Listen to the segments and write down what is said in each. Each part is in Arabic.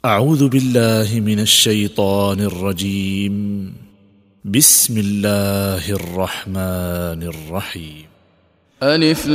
أعوذ بالله من الشيطان الرجيم. بسم الله الرحمن الرحيم. ألف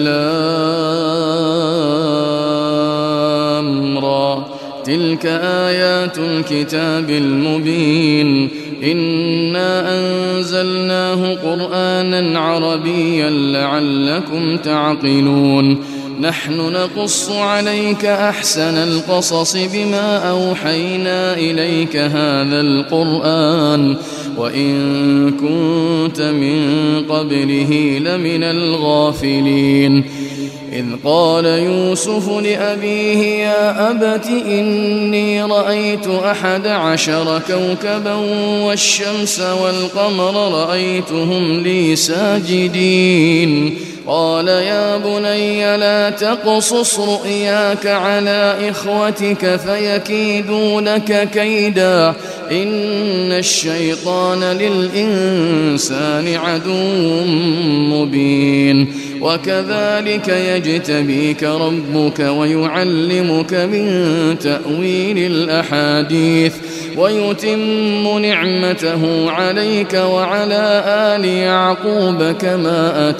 لام را، تلك آيات الكتاب المبين. إنا أنزلناه قرآنا عربيا لعلكم تعقلون. نحن نقص عليك أحسن القصص بما أوحينا إليك هذا القرآن وإن كنت من قبله لمن الغافلين. إذ قال يوسف لأبيه يا أبت إني رأيت 11 كوكبا والشمس والقمر رأيتهم لي ساجدين. قال يا بني لا تقصص رؤياك على إخوتك فيكيدوا لك كيدا إن الشيطان للإنسان عدو مبين. وكذلك يجتبيك ربك ويعلمك من تأويل الأحاديث ويتم نعمته عليك وعلى آل يعقوب كما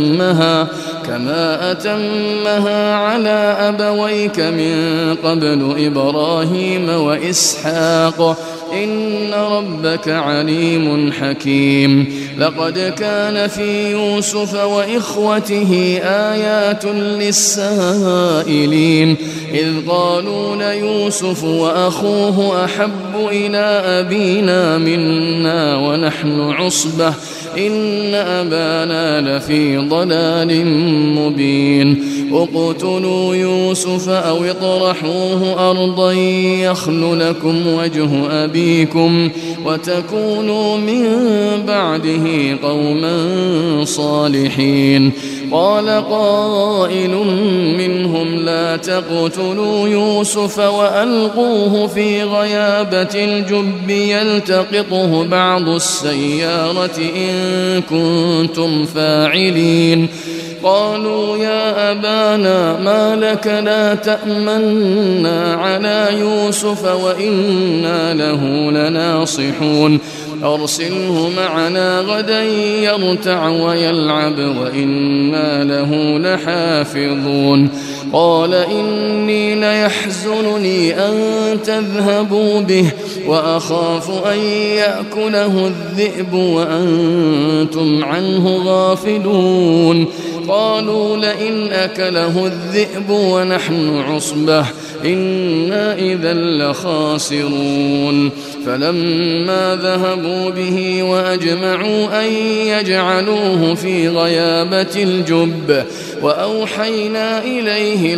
أتمها على أبويك من قبل إبراهيم وإسحاق إن ربك عليم حكيم. لقد كان في يوسف وإخوته آيات للسائلين إذ قالوا ليوسف وأخوه أحب إلى أبينا منا ونحن عصبة إن أبانا لفي ضلال مبين. اقتلوا يوسف أو اطرحوه أرضا يخل لكم وجه أبيكم وتكونوا من بعده قوما صالحين. قال قائل منهم لا تقتلوا يوسف وألقوه في غيابة الجب يلتقطه بعض السيارة إن كنتم فاعلين. قالوا يا أبانا ما لك لا تأمنا على يوسف وإنا له لناصحون أرسله معنا غدا يرتع ويلعب وإنا له لحافظون. قال إني ليحزنني أن تذهبوا به وأخاف أن يأكله الذئب وأنتم عنه غافلون. قالوا لئن أكله الذئب ونحن عصبة إنا إذا لخاسرون. فلما ذهبوا به وأجمعوا أن يجعلوه في غيابة الجب وأوحينا إليه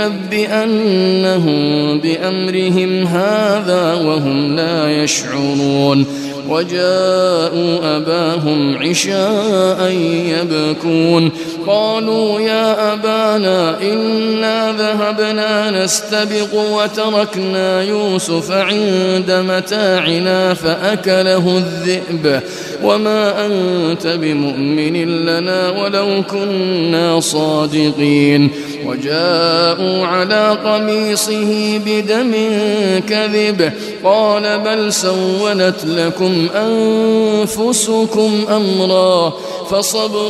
لتنبئنهم بأمرهم هذا وهم لا يشعرون. وجاءوا أباهم عشاء يبكون. قالوا يا أبانا إنا ذهبنا نستبق وتركنا يوسف عند متاعنا فأكله الذئب وما أنت بمؤمن لنا ولو كنا صادقين. وجاءوا على قميصه بدم كذب قال بل سولت لكم أنفسكم أمرا فصبر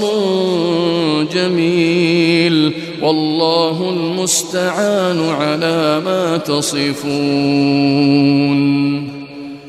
جميل والله المستعان على ما تصفون.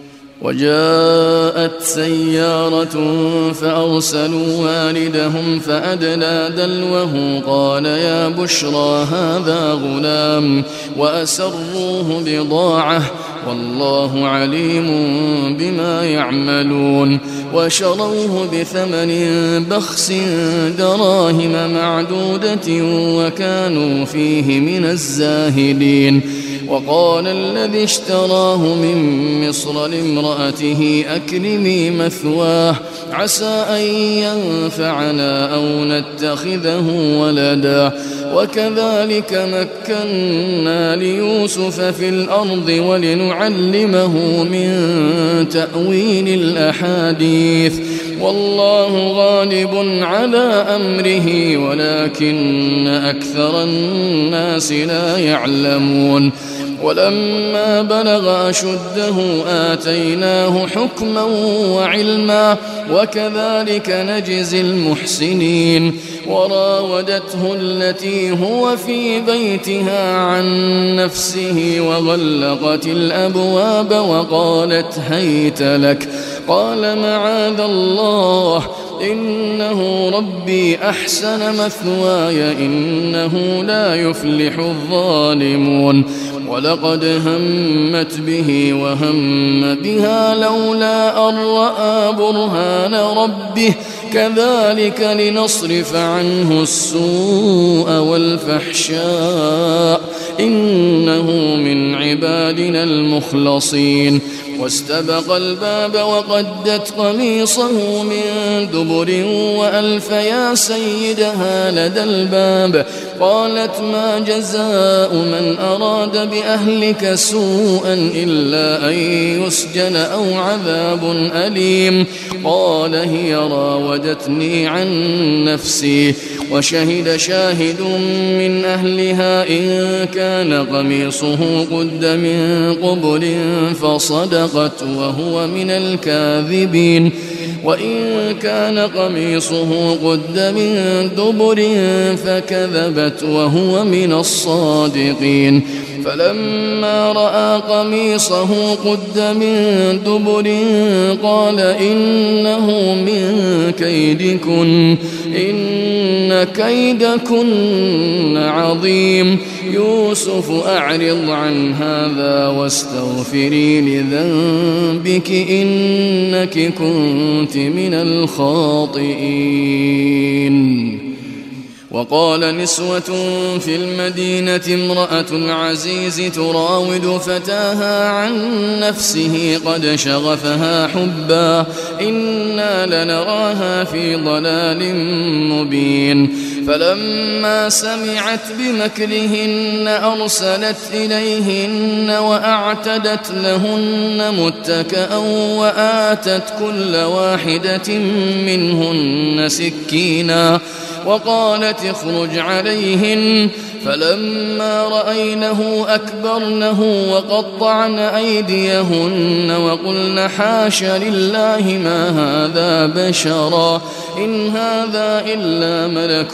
وجاءت سيارة فأرسلوا والدهم فأدلى دلوه قال يا بشرى هذا غلام وأسروه بضاعة والله عليم بما يعملون. وشروه بثمن بخس دراهم معدودة وكانوا فيه من الزاهدين. وقال الذي اشتراه من مصر لامرأته أكرمي مثواه عسى أن ينفعنا أو نتخذه ولدا. وكذلك مكنا ليوسف في الأرض ولنعلمه من تأويل الأحاديث والله غالب على أمره ولكن أكثر الناس لا يعلمون. ولما بلغ أشده آتيناه حكما وعلما وكذلك نجزي المحسنين. وراودته التي هو في بيتها عن نفسه وغلقت الأبواب وقالت هيت لك، قال معاذ الله إنه ربي أحسن مثواي إنه لا يفلح الظالمون. ولقد همت به وهم بها لولا أن رأى برهان ربه كذلك لنصرف عنه السوء والفحشاء إنه من عبادنا المخلصين. واستبق الباب وقدت قميصه من دبر وألف يا سيدها لدى الباب. قالت ما جزاء من أراد بأهلك سوءا إلا أن يسجن أو عذاب أليم. قال هي راودتني عن نفسي. وشهد شاهد من أهلها إن كان قميصه قد من قبل فصدقت وهو من الكاذبين وإن كان قميصه قد من دبر فكذبت وهو من الصادقين. فلما رأى قميصه قد من دبر قال إنه من كيدكن إن كيدكن عظيم. يوسف أعرض عن هذا واستغفري لذنبك إنك كنت من الخاطئين. وقال نسوة في المدينة امرأة العزيز تراود فتاها عن نفسه قد شغفها حبا إنا لنراها في ضلال مبين. فلما سمعت بمكرهن أرسلت إليهن وأعتدت لهن متكأ وآتت كل واحدة منهن سكينا وقالت اخرج عليهن. فلما رأينه أكبرنه وقطعن أيديهن وقلن حاش لله ما هذا بشرا إن هذا إلا ملك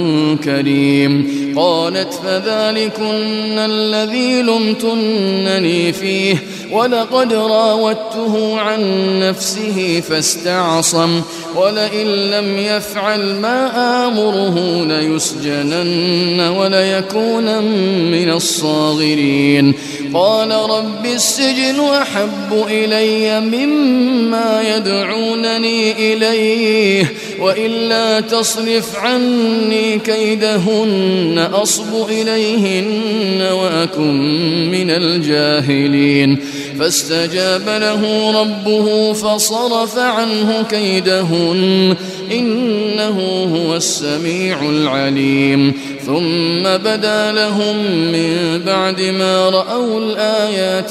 كريم. قالت فذلكن الذي لمتنني فيه ولقد راودته عن نفسه فاستعصم ولئن لم يفعل ما آمره ليسجنن وليكون من الصاغرين. قال رب السجن أحب إلي مما يدعونني إليه وإلا تصرف عني كيدهن أصب إليهن وأكن من الجاهلين. فاستجاب له ربه فصرف عنه كيدهن إنه هو السميع العليم. ثم بدا لهم من بعد ما رأوا الآيات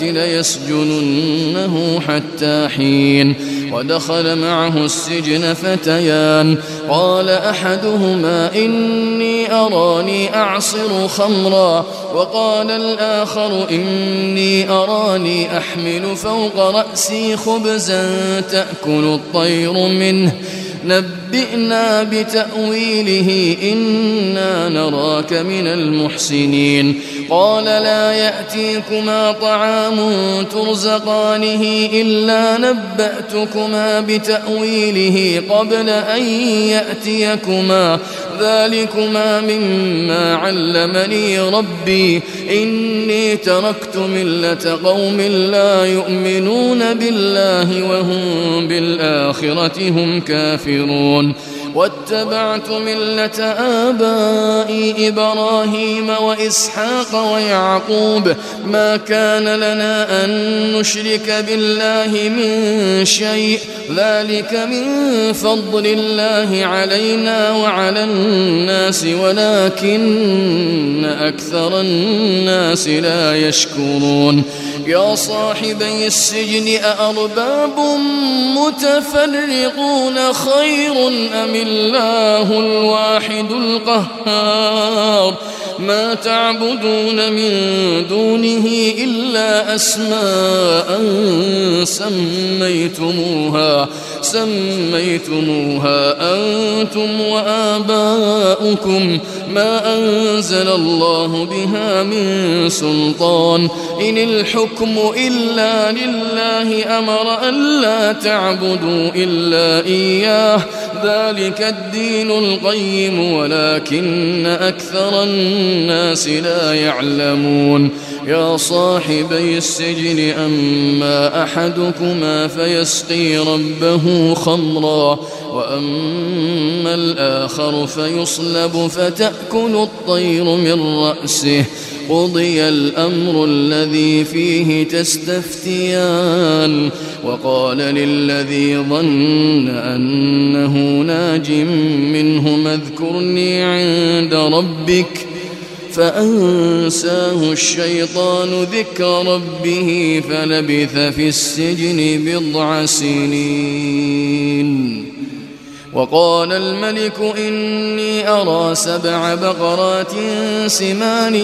ليسجننه حتى حين. ودخل معه السجن فتيان قال أحدهما إني أراني أعصر خمرا وقال الآخر إني أراني أحمل فوق رأسي خبزا تأكل الطير منه نبئنا بتأويله إنا نراك من المحسنين. قال لا يأتيكما طعام ترزقانه إلا نبأتكما بتأويله قبل أن يأتيكما ذلكما مما علمني ربي إني تركت ملة قوم لا يؤمنون بالله وهم بالآخرة هم كافرون واتبعت ملة آبائي إبراهيم وإسحاق ويعقوب ما كان لنا أن نشرك بالله من شيء ذلك من فضل الله علينا وعلى الناس ولكن أكثر الناس لا يشكرون. يا صاحبي السجن أأرباب متفرقون خير أم الله الواحد القهار ما تعبدون من دونه إلا أسماء سميتموها أنتم وآباؤكم ما أنزل الله بها من سلطان إن الحكم إلا لله أمر ألا تعبدوا إلا إياه ذلك الدين القيم ولكن أكثر الناس لا يعلمون يا صاحبي السجن أما أحدكما فيسقي ربه خمرا وأما الآخر فيصلب فتأكل الطير من رأسه قضي الأمر الذي فيه تستفتيان وقال للذي ظن أنه ناج منه اذكرني عند ربك فأنساه الشيطان ذكر ربه فلبث في السجن 9 سنين وقال الملك إني أرى 7 بقرات سمان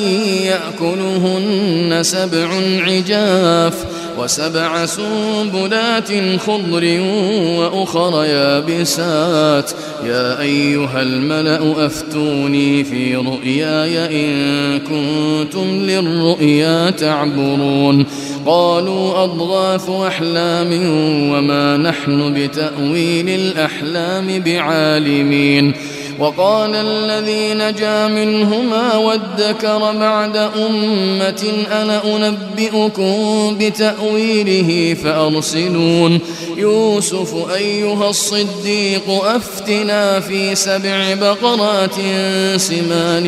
يأكلهن 7 عجاف و7 سنبلات خضر وأخر يابسات يا أيها الملأ أفتوني في رؤياي إن كنتم للرؤيا تعبرون قالوا أضغاث أحلام وما نحن بتأويل الأحلام بعالمين وقال الذي نجا منهما وادكر بعد أمة أنا أنبئكم بتأويله فأرسلون يوسف أيها الصديق أفتنا في 7 بقرات سمان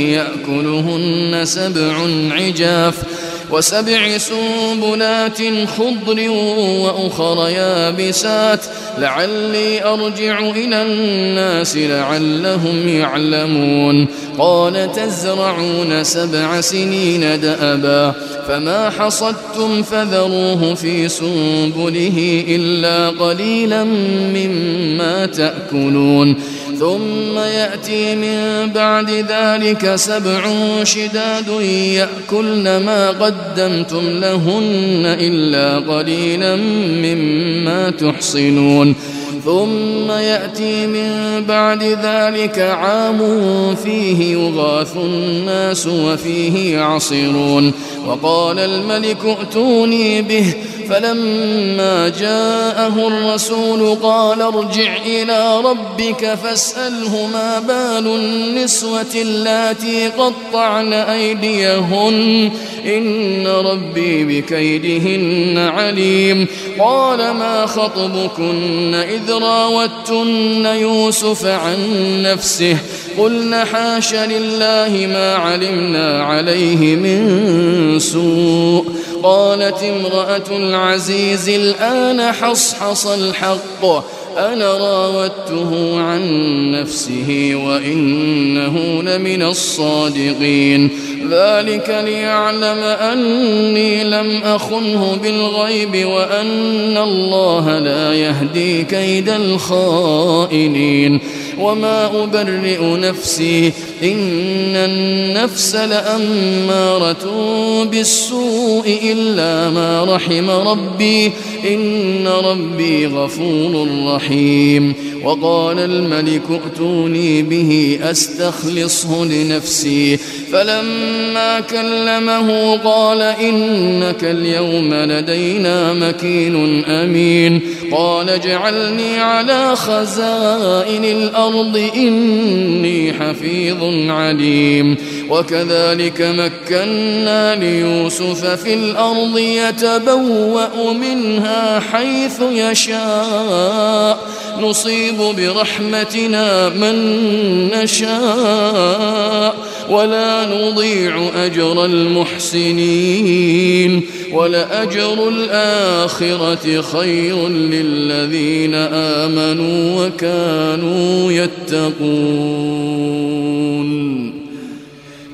يأكلهن 7 عجاف و7 سنبلات خضر وأخر يابسات لعلي أرجع إلى الناس لعلهم يعلمون قال تزرعون 7 سنين دأبا فما حصدتم فذروه في سنبله إلا قليلا مما تأكلون ثم يأتي من بعد ذلك 7 شداد يأكلن ما قدمتم لهن إلا قليلا مما تحصنون ثم يأتي من بعد ذلك عام فيه يغاث الناس وفيه يعصرون وقال الملك ائتوني به فلما جاءه الرسول قال ارجع إلى ربك فاسأله ما بال النسوة اللاتي قطعن أيديهن إن ربي بكيدهن عليم قال ما خطبكن إذ راوتن يوسف عن نفسه قلن حاش لله ما علمنا عليه من سوء قالت امرأة العزيز الآن حصحص الحق أنا راودته عن نفسه وإنه لمن الصادقين ذلك ليعلم أني لم أخنه بالغيب وأن الله لا يهدي كيد الخائنين وما أبرئ نفسي إن النفس لأمارة بالسوء إلا ما رحم ربي إن ربي غفور رحيم وقال الملك ائتوني به أستخلصه لنفسي فلما كلمه قال إنك اليوم لدينا مكين أمين قال اجعلني على خزائن الأرض إني حفيظ عليم وكذلك مكنا ليوسف في الأرض يتبوأ منها حيث يشاء نصيب برحمتنا من نشاء ولا نضيع أجر المحسنين ولأجر الآخرة خير للذين آمنوا وكانوا يتقون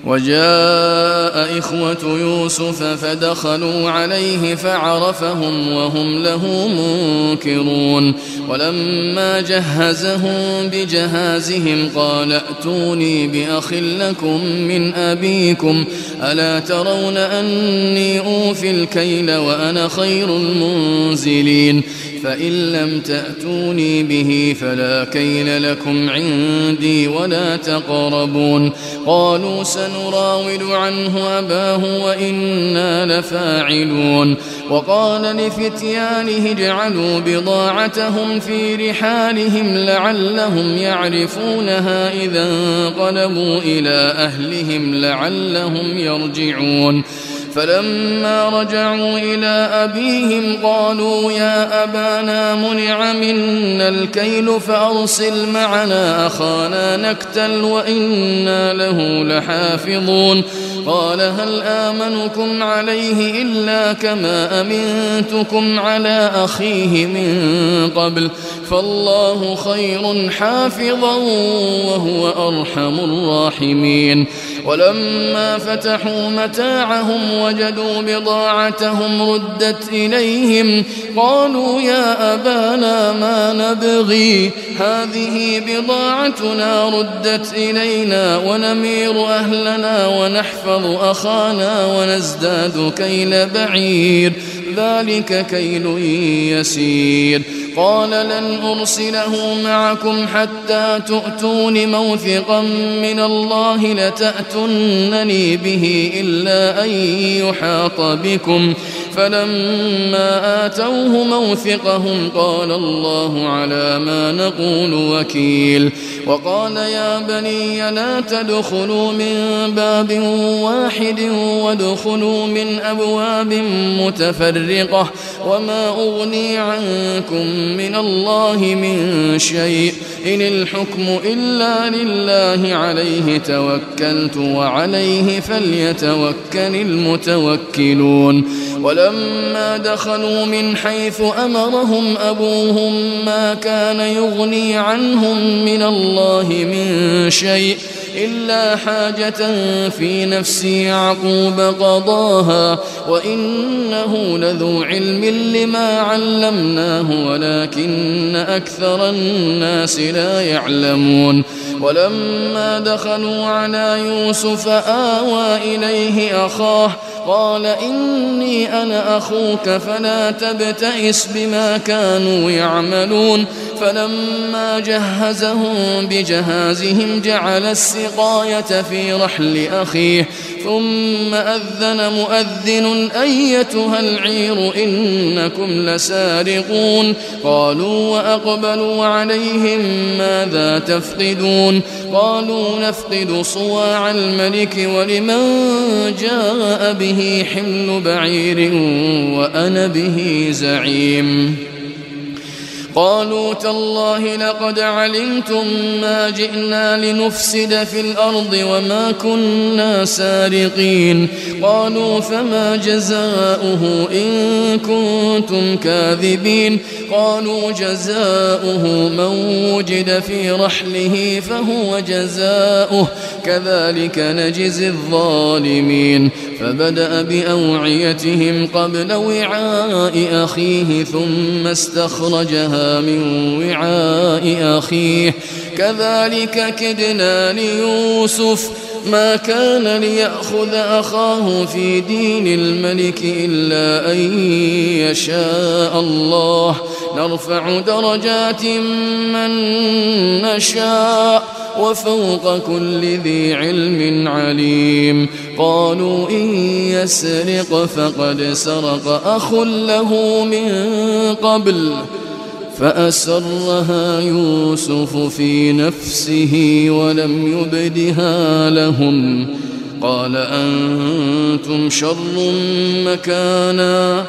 وجاء إخوة يوسف فدخلوا عليه فعرفهم وهم له منكرون ولما جهزهم بجهازهم قال ائتوني بأخ لكم من أبيكم ألا ترون أني أوفي الكيل وأنا خير المنزلين فإن لم تأتوني به فلا كيل لكم عندي ولا تقربون قالوا سنراود عنه أباه وإنا لفاعلون وقال لفتيانه اجعلوا بضاعتهم في رحالهم لعلهم يعرفونها إذا انقلبوا إلى أهلهم لعلهم يرجعون فلما رجعوا إلى أبيهم قالوا يا أبانا منع منا الكيل فأرسل معنا أخانا نكتل وإنا له لحافظون قال هل آمنكم عليه إلا كما أمنتكم على أخيه من قبل فالله خير حافظا وهو أرحم الراحمين ولما فتحوا متاعهم وجدوا بضاعتهم ردت إليهم قالوا يا أبانا ما نبغي هذه بضاعتنا ردت إلينا ونمير أهلنا ونحفظ أخانا ونزداد كيل بعير ذلك كيل يسير قال لن أرسله معكم حتى تؤتون موثقا من الله لتأتونني به إلا أن يحاط بكم فلما آتوه موثقهم قال الله على ما نقول وكيل وقال يا بني لا تدخلوا من باب واحد وادخلوا من أبواب متفرقة وما أغني عنكم من الله من شيء إن الحكم إلا لله عليه توكلت وعليه فليتوكل المتوكلون ولما دخلوا من حيث أمرهم أبوهم ما كان يغني عنهم من الله من شيء إلا حاجة في نفس يعقوب قضاها وإنه لذو علم لما علمناه ولكن أكثر الناس لا يعلمون ولما دخلوا على يوسف آوى إليه أخاه قال إني أنا أخوك فلا تبتئس بما كانوا يعملون فلما جهزهم بجهازهم جعل السقاية في رحل أخيه ثم أذن مؤذن أيتها العير إنكم لسارقون قالوا وأقبلوا عليهم ماذا تفقدون قالوا نفقد صواع الملك ولمن جاء به حمل بعير وأنا به زعيم قالوا تالله لقد علمتم ما جئنا لنفسد في الأرض وما كنا سارقين قالوا فما جزاؤه إن كنتم كاذبين قالوا جزاؤه من وجد في رحله فهو جزاؤه كذلك نجزي الظالمين فبدأ بأوعيتهم قبل وعاء أخيه ثم استخرجها من وعاء أخيه كذلك كدنا ليوسف ما كان ليأخذ أخاه في دين الملك إلا أن يشاء الله نرفع درجات من نشاء وفوق كل ذي علم عليم قالوا إن يسرق فقد سرق أخ له من قبل فأسرها يوسف في نفسه ولم يبدها لهم قال أنتم شر مكانا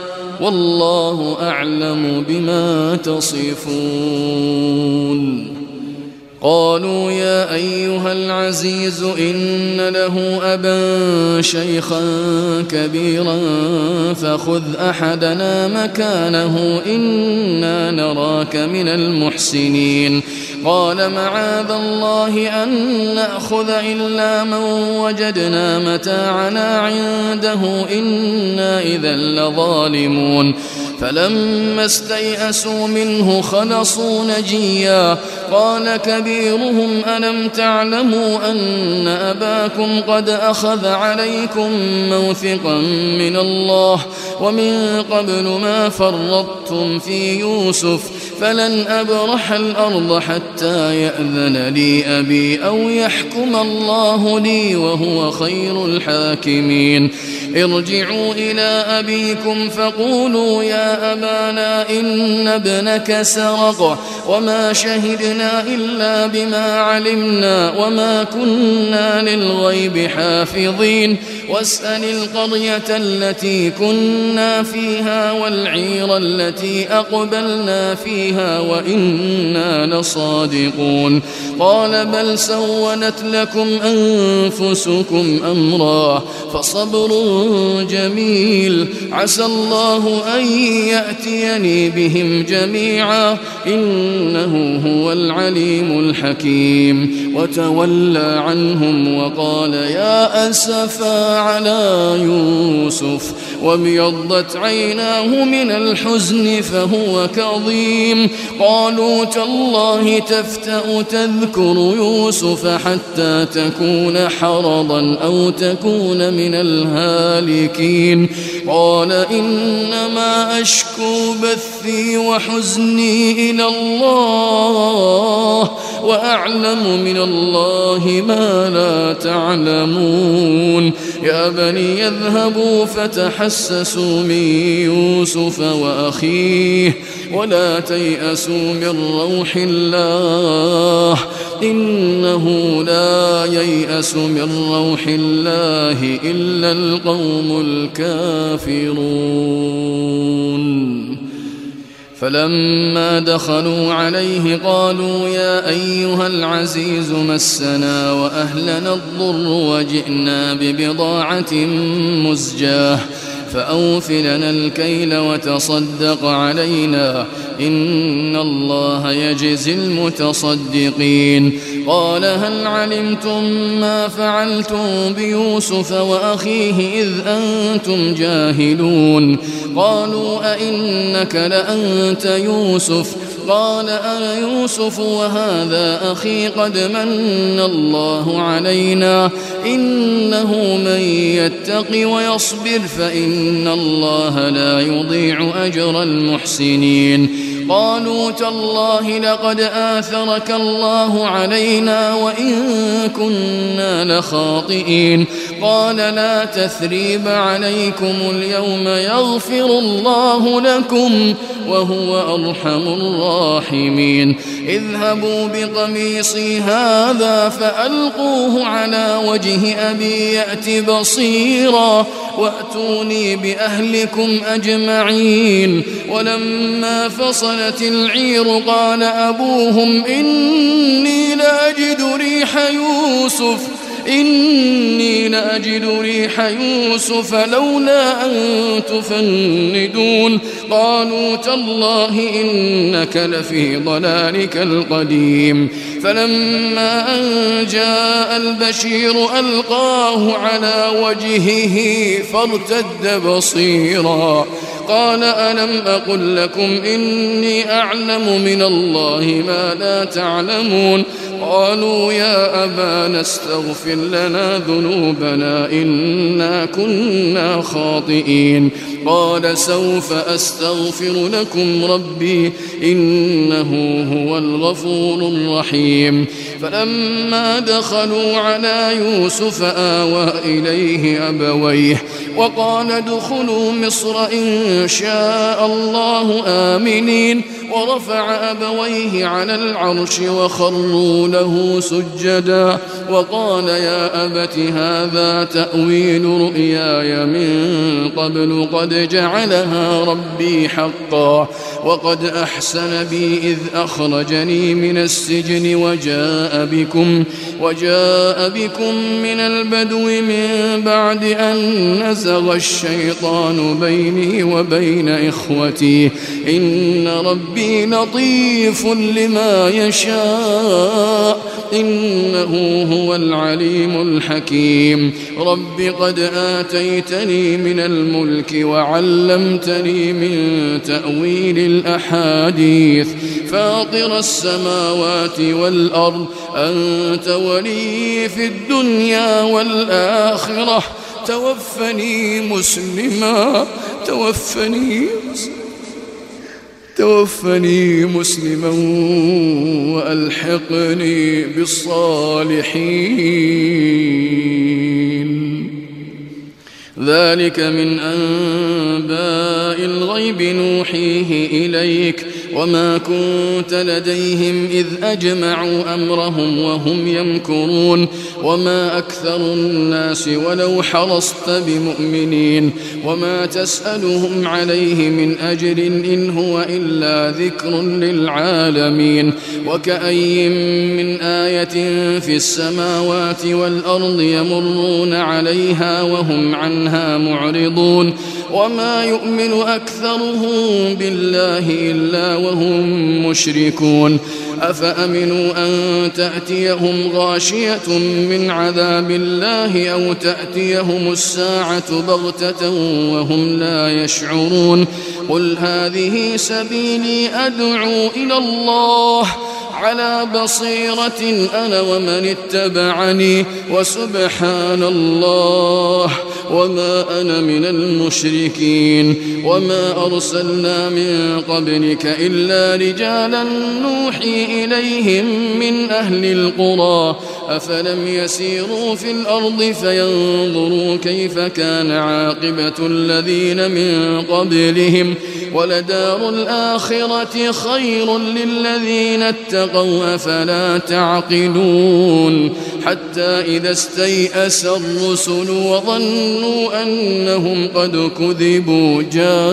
والله أعلم بما تصفون قالوا يا أيها العزيز إن له أبا شيخا كبيرا فخذ أحدنا مكانه إنا نراك من المحسنين قال معاذ الله أن نأخذ إلا من وجدنا متاعنا عنده إنا إذا لظالمون فلما استيئسوا منه خلصوا نجيا قال كبيرهم ألم تعلموا أن أباكم قد أخذ عليكم موثقا من الله ومن قبل ما فرطتم في يوسف فلن أبرح الأرض حتى يأذن لي أبي أو يحكم الله لي وهو خير الحاكمين ارجعوا إلى أبيكم فقولوا يا أبانا إن ابنك سرق وما شهدنا إلا بما علمنا وما كنا للغيب حافظين واسأل القرية التي كنا فيها والعير التي أقبلنا فيها وإنا لصادقون قال بل سولت لكم أنفسكم أمرا فصبر جميل عسى الله أن يأتيني بهم جميعا إنه هو العليم الحكيم وتولى عنهم وقال يا أسفا على يوسف وابيضت عيناه من الحزن فهو كظيم قالوا تالله تفتأ تذكر يوسف حتى تكون حرضا أو تكون من الهالكين قال إنما أشكو بثي وحزني إلى الله وأعلم من الله ما لا تعلمون يا بني اذهبوا فتحسسوا من يوسف وأخيه ولا تيأسوا من روح الله إنه لا ييأس من روح الله إلا القوم الكافرون فلما دخلوا عليه قالوا يا أيها العزيز مسنا وأهلنا الضر وجئنا ببضاعة مزجاة فأوف لنا الكيل وتصدق علينا إن الله يجزي المتصدقين قال هل علمتم ما فعلتم بيوسف وأخيه إذ أنتم جاهلون قالوا أئنك لأنت يوسف قال أنا يوسف وهذا أخي قد من الله علينا إنه من يتق ويصبر فإن الله لا يضيع أجر المحسنين قالوا تالله لقد آثرك الله علينا وإن كنا لخاطئين قال لا تثريب عليكم اليوم يغفر الله لكم وهو أرحم الراحمين اذهبوا بقميصي هذا فألقوه على وجه أبي يأت بصيرا وأتوني بأهلكم أجمعين ولما فصلت العير قال أبوهم إني لأجد ريح يوسف لولا أن تفندون قالوا تالله إنك لفي ضلالك القديم فلما أن جاء البشير ألقاه على وجهه فارتد بصيرا قال ألم أقل لكم إني أعلم من الله ما لا تعلمون قالوا يا أبانا استغفر لنا ذنوبنا إنا كنا خاطئين قال سوف أستغفر لكم ربي إنه هو الغفور الرحيم فلما دخلوا على يوسف آوى إليه أبويه وقال ادخلوا مصر إن شاء الله آمنين ورفع أبويه على العرش وخروا له سجدا وقال يا أبت هذا تأويل رؤياي من قبل قد جعلها ربي حقا وقد أحسن بي إذ أخرجني من السجن وجاء بكم من البدو من بعد أن نزغ الشيطان بيني وبين إخوتي إن ربي لطيف لما يشاء إنه هو العليم الحكيم رب قد آتيتني من الملك وعلمتني من تأويل الأحاديث فاطر السماوات والأرض أنت ولي في الدنيا والآخرة توفني مسلما وألحقني بالصالحين ذلك من أنباء الغيب نوحيه إليك وما كنت لديهم إذ أجمعوا أمرهم وهم يمكرون وما أكثر الناس ولو حرصت بمؤمنين وما تسألهم عليه من أجر إن هو إلا ذكر للعالمين وكأي من آية في السماوات والأرض يمرون عليها وهم عنها معرضون وما يؤمن أكثرهم بالله إلا وهم مشركون أفأمنوا أن تأتيهم غاشية من عذاب الله أو تأتيهم الساعة بغتة وهم لا يشعرون قل هذه سبيلي أدعو إلى الله على بصيرة أنا ومن اتبعني وسبحان الله وما أنا من المشركين وما أرسلنا من قبلك إلا رجالا نوحي إليهم من أهل القرى أفلم يسيروا في الأرض فينظروا كيف كان عاقبة الذين من قبلهم ولدار الآخرة خير للذين اتقوا أفلا تعقلون حتى إذا استيأس الرسل وظنوا أنهم قد كذبوا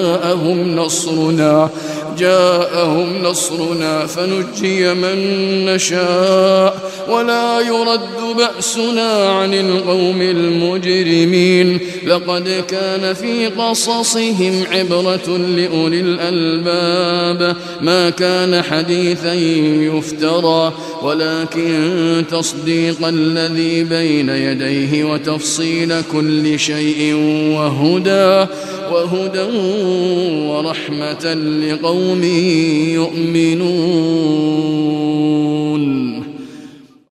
جاءهم نصرنا فنجي من نشاء ولا يرد بأسنا عن القوم المجرمين لقد كان في قصصهم عبرة لأولي الألباب ما كان حديثا يفترى ولكن تصديق الذي بين يديه وتفصيل كل شيء وهدى ورحمة لقوم يؤمنون